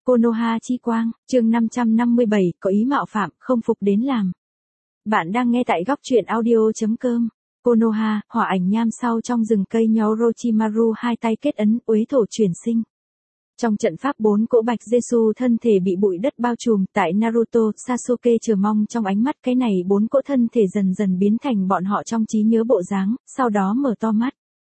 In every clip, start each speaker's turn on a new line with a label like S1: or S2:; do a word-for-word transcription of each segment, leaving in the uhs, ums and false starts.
S1: Konoha chi quang, chương năm trăm năm mươi bảy, có ý mạo phạm, không phục đến làm. Bạn đang nghe tại góc truyện audio.com. Konoha, hỏa ảnh nham sau trong rừng cây nho Orochimaru hai tay kết ấn, uế thổ chuyển sinh. Trong trận pháp bốn cỗ bạch Jesu thân thể bị bụi đất bao trùm, tại Naruto, Sasuke chờ mong trong ánh mắt cái này bốn cỗ thân thể dần dần biến thành bọn họ trong trí nhớ bộ dáng, sau đó mở to mắt.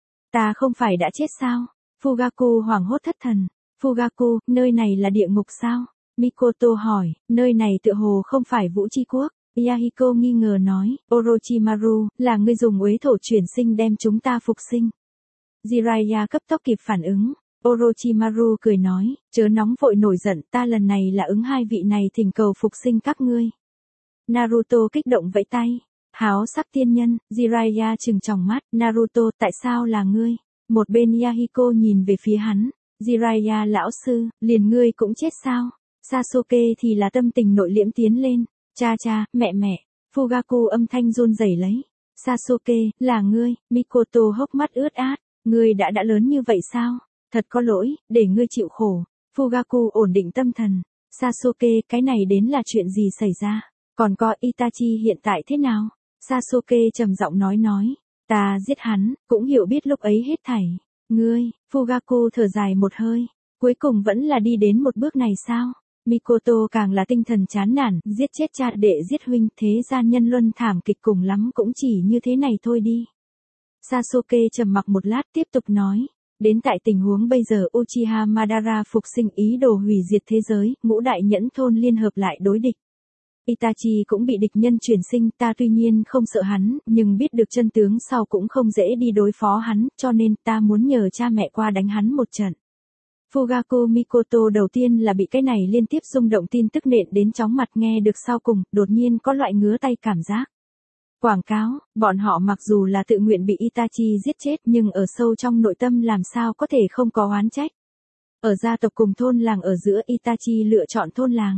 S1: Ta không phải đã chết sao? Fugaku hoảng hốt thất thần. Fugaku, nơi này là địa ngục sao? Mikoto hỏi, nơi này tựa hồ không phải Vũ Chi Quốc. Yahiko nghi ngờ nói, Orochimaru, là ngươi dùng uế thổ chuyển sinh đem chúng ta phục sinh. Jiraiya cấp tốc kịp phản ứng. Orochimaru cười nói, chớ nóng vội nổi giận, ta lần này là ứng hai vị này thỉnh cầu phục sinh các ngươi. Naruto kích động vẫy tay. Háo sắc tiên nhân, Jiraiya trừng tròng mắt, Naruto, tại sao là ngươi? Một bên Yahiko nhìn về phía hắn. Jiraiya lão sư, liền ngươi cũng chết sao? Sasuke thì là tâm tình nội liễm tiến lên. Cha cha, mẹ mẹ. Fugaku âm thanh run rẩy lấy. Sasuke, là ngươi. Mikoto hốc mắt ướt át. Ngươi đã đã lớn như vậy sao? Thật có lỗi, để ngươi chịu khổ. Fugaku ổn định tâm thần. Sasuke, cái này đến là chuyện gì xảy ra? Còn có Itachi hiện tại thế nào? Sasuke trầm giọng nói nói. Ta giết hắn, cũng hiểu biết lúc ấy hết thảy. Ngươi, Fugaku thở dài một hơi. Cuối cùng vẫn là đi đến một bước này sao? Mikoto càng là tinh thần chán nản, giết chết cha đệ giết huynh, thế gian nhân luân thảm kịch cùng lắm cũng chỉ như thế này thôi đi. Sasuke trầm mặc một lát tiếp tục nói. Đến tại tình huống bây giờ Uchiha Madara phục sinh ý đồ hủy diệt thế giới, ngũ đại nhẫn thôn liên hợp lại đối địch. Itachi cũng bị địch nhân chuyển sinh, ta tuy nhiên không sợ hắn, nhưng biết được chân tướng sau cũng không dễ đi đối phó hắn, cho nên ta muốn nhờ cha mẹ qua đánh hắn một trận. Fugaku Mikoto đầu tiên là bị cái này liên tiếp rung động tin tức nện đến chóng mặt, nghe được sau cùng, đột nhiên có loại ngứa tay cảm giác. Quảng cáo, bọn họ mặc dù là tự nguyện bị Itachi giết chết nhưng ở sâu trong nội tâm làm sao có thể không có oán trách. Ở gia tộc cùng thôn làng ở giữa Itachi lựa chọn thôn làng.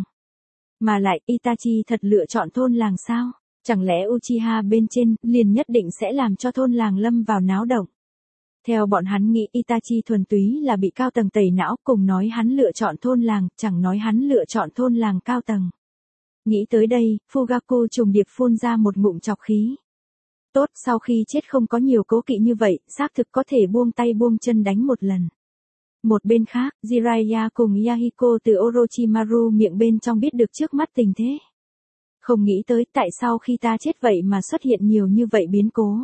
S1: Mà lại Itachi thật lựa chọn thôn làng sao? Chẳng lẽ Uchiha bên trên liền nhất định sẽ làm cho thôn làng lâm vào náo động? Theo bọn hắn nghĩ Itachi thuần túy là bị cao tầng tẩy não, cùng nói hắn lựa chọn thôn làng, chẳng nói hắn lựa chọn thôn làng cao tầng. Nghĩ tới đây, Fugaku trùng điệp phun ra một ngụm trọc khí. Tốt, sau khi chết không có nhiều cố kỵ như vậy, xác thực có thể buông tay buông chân đánh một lần. Một bên khác, Jiraiya cùng Yahiko từ Orochimaru miệng bên trong biết được trước mắt tình thế. Không nghĩ tới tại sao khi ta chết vậy mà xuất hiện nhiều như vậy biến cố.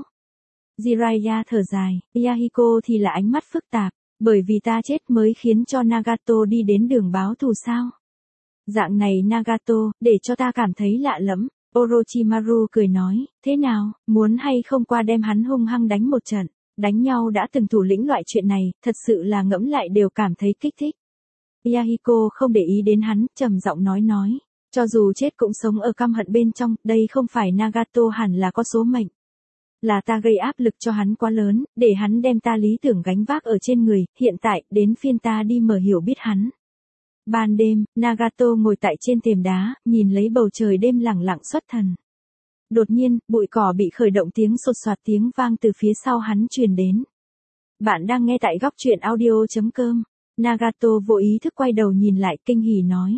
S1: Jiraiya thở dài, Yahiko thì là ánh mắt phức tạp, bởi vì ta chết mới khiến cho Nagato đi đến đường báo thù sao. Dạng này Nagato, để cho ta cảm thấy lạ lẫm. Orochimaru cười nói, thế nào, muốn hay không qua đem hắn hung hăng đánh một trận. Đánh nhau đã từng thủ lĩnh loại chuyện này, thật sự là ngẫm lại đều cảm thấy kích thích. Yahiko không để ý đến hắn, trầm giọng nói nói. Cho dù chết cũng sống ở căm hận bên trong, đây không phải Nagato hẳn là có số mệnh. Là ta gây áp lực cho hắn quá lớn, để hắn đem ta lý tưởng gánh vác ở trên người, hiện tại, đến phiên ta đi mở hiểu biết hắn. Ban đêm, Nagato ngồi tại trên thềm đá, nhìn lấy bầu trời đêm lẳng lặng xuất thần. Đột nhiên, bụi cỏ bị khởi động, tiếng sột soạt tiếng vang từ phía sau hắn truyền đến. Bạn đang nghe tại góc truyện audio.com. Nagato vô ý thức quay đầu nhìn lại, kinh hỉ nói.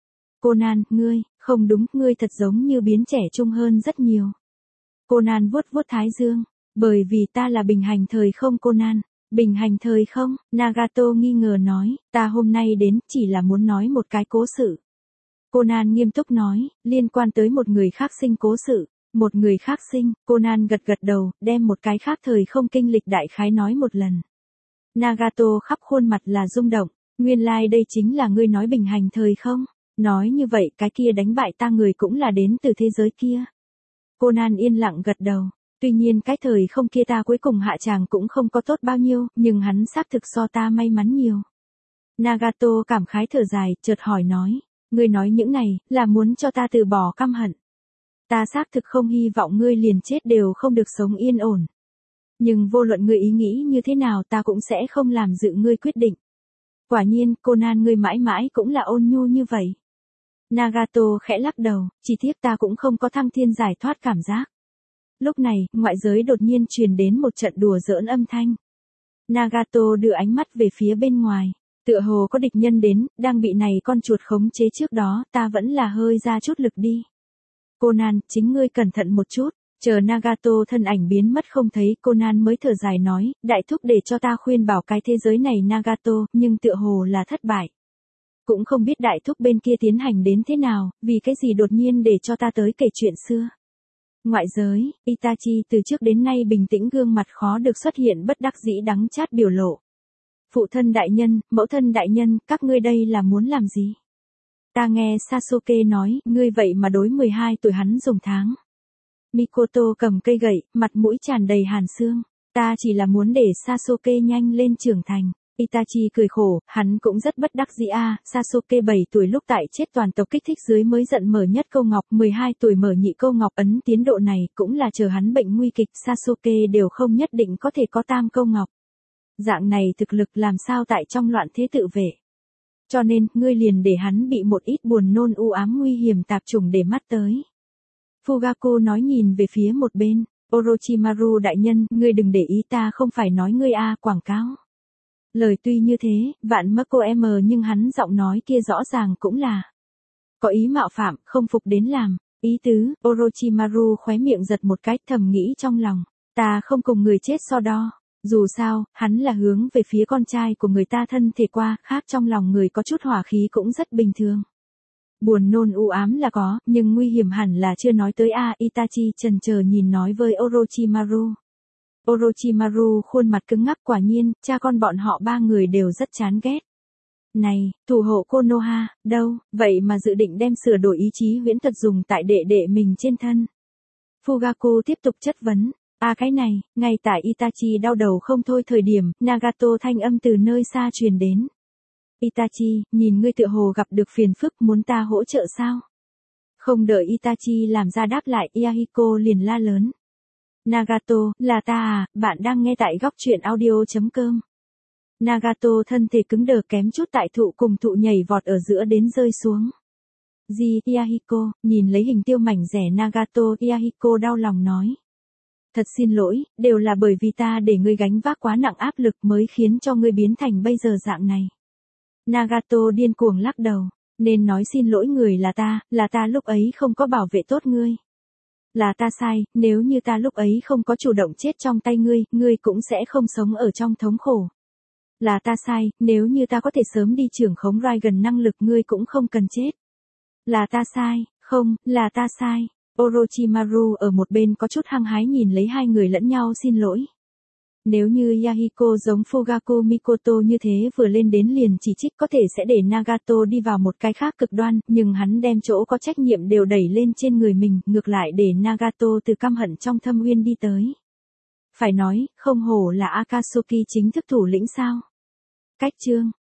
S1: Conan, ngươi, không đúng, ngươi thật giống như biến trẻ trung hơn rất nhiều. Conan vuốt vuốt thái dương. Bởi vì ta là bình hành thời không Conan. Bình hành thời không? Nagato nghi ngờ nói, ta hôm nay đến chỉ là muốn nói một cái cố sự. Conan nghiêm túc nói, liên quan tới một người khác sinh cố sự. Một người khác sinh, Conan gật gật đầu, đem một cái khác thời không kinh lịch đại khái nói một lần. Nagato khắp khuôn mặt là rung động, nguyên lai like đây chính là ngươi nói bình hành thời không? Nói như vậy cái kia đánh bại ta người cũng là đến từ thế giới kia. Conan yên lặng gật đầu. Tuy nhiên cái thời không kia ta cuối cùng hạ tràng cũng không có tốt bao nhiêu, nhưng hắn xác thực so ta may mắn nhiều. Nagato cảm khái thở dài, chợt hỏi nói, ngươi nói những này, là muốn cho ta từ bỏ căm hận. Ta xác thực không hy vọng ngươi liền chết đều không được sống yên ổn. Nhưng vô luận ngươi ý nghĩ như thế nào ta cũng sẽ không làm dự ngươi quyết định. Quả nhiên, Conan ngươi mãi mãi cũng là ôn nhu như vậy. Nagato khẽ lắc đầu, chỉ tiếc ta cũng không có thăng thiên giải thoát cảm giác. Lúc này, ngoại giới đột nhiên truyền đến một trận đùa giỡn âm thanh. Nagato đưa ánh mắt về phía bên ngoài. Tựa hồ có địch nhân đến, đang bị này con chuột khống chế trước đó, ta vẫn là hơi ra chút lực đi. Conan, chính ngươi cẩn thận một chút. Chờ Nagato thân ảnh biến mất không thấy, Conan mới thở dài nói, đại thúc để cho ta khuyên bảo cái thế giới này Nagato, nhưng tựa hồ là thất bại. Cũng không biết đại thúc bên kia tiến hành đến thế nào, vì cái gì đột nhiên để cho ta tới kể chuyện xưa. Ngoại giới, Itachi từ trước đến nay bình tĩnh, gương mặt khó được xuất hiện bất đắc dĩ đắng chát biểu lộ. Phụ thân đại nhân, mẫu thân đại nhân, các ngươi đây là muốn làm gì? Ta nghe Sasuke nói, ngươi vậy mà đối mười hai tuổi hắn dùng tháng. Mikoto cầm cây gậy, mặt mũi tràn đầy hàn xương. Ta chỉ là muốn để Sasuke nhanh lên trưởng thành. Itachi cười khổ, hắn cũng rất bất đắc dĩ a. À, Sasuke bảy tuổi lúc tại chết toàn tộc kích thích dưới mới giận mở nhất câu ngọc, mười hai tuổi mở nhị câu ngọc, ấn tiến độ này cũng là chờ hắn bệnh nguy kịch, Sasuke đều không nhất định có thể có tam câu ngọc. Dạng này thực lực làm sao tại trong loạn thế tự vệ. Cho nên, ngươi liền để hắn bị một ít buồn nôn u ám nguy hiểm tạp chủng để mắt tới. Fugaku nói nhìn về phía một bên, Orochimaru đại nhân, ngươi đừng để ý, ta không phải nói ngươi a, quảng cáo. Lời tuy như thế, vạn Marco M nhưng hắn giọng nói kia rõ ràng cũng là có ý mạo phạm, không phục đến làm. Ý tứ, Orochimaru khóe miệng giật một cái, thầm nghĩ trong lòng, ta không cùng người chết so đo. Dù sao, hắn là hướng về phía con trai của người ta thân thể qua, khác trong lòng người có chút hỏa khí cũng rất bình thường. Buồn nôn u ám là có, nhưng nguy hiểm hẳn là chưa nói tới a. Itachi chần chờ nhìn nói với Orochimaru. Orochimaru khuôn mặt cứng ngắc, quả nhiên, cha con bọn họ ba người đều rất chán ghét. Này, thủ hộ Konoha, đâu, vậy mà dự định đem sửa đổi ý chí huyễn thuật dùng tại đệ đệ mình trên thân. Fugaku tiếp tục chất vấn. À cái này, ngay tại Itachi đau đầu không thôi thời điểm, Nagato thanh âm từ nơi xa truyền đến. Itachi, nhìn ngươi tựa hồ gặp được phiền phức, muốn ta hỗ trợ sao? Không đợi Itachi làm ra đáp lại, Yahiko liền la lớn. Nagato, là ta à, bạn đang nghe tại góc truyện audio chấm com. Nagato thân thể cứng đờ kém chút tại thụ cùng thụ nhảy vọt ở giữa đến rơi xuống. Gì, Yahiko, nhìn lấy hình tiêu mảnh rẻ Nagato, Yahiko đau lòng nói. Thật xin lỗi, đều là bởi vì ta để ngươi gánh vác quá nặng áp lực mới khiến cho ngươi biến thành bây giờ dạng này. Nagato điên cuồng lắc đầu, nên nói xin lỗi người là ta, là ta lúc ấy không có bảo vệ tốt ngươi. Là ta sai, nếu như ta lúc ấy không có chủ động chết trong tay ngươi, ngươi cũng sẽ không sống ở trong thống khổ. Là ta sai, nếu như ta có thể sớm đi trưởng khống Raiden năng lực ngươi cũng không cần chết. Là ta sai, không, là ta sai. Orochimaru ở một bên có chút hăng hái nhìn lấy hai người lẫn nhau xin lỗi. Nếu như Yahiko giống Fugaku Mikoto như thế vừa lên đến liền chỉ trích có thể sẽ để Nagato đi vào một cái khác cực đoan, nhưng hắn đem chỗ có trách nhiệm đều đẩy lên trên người mình, ngược lại để Nagato từ căm hận trong thâm uyên đi tới. Phải nói, không hổ là Akatsuki chính thức thủ lĩnh sao. Cách chương.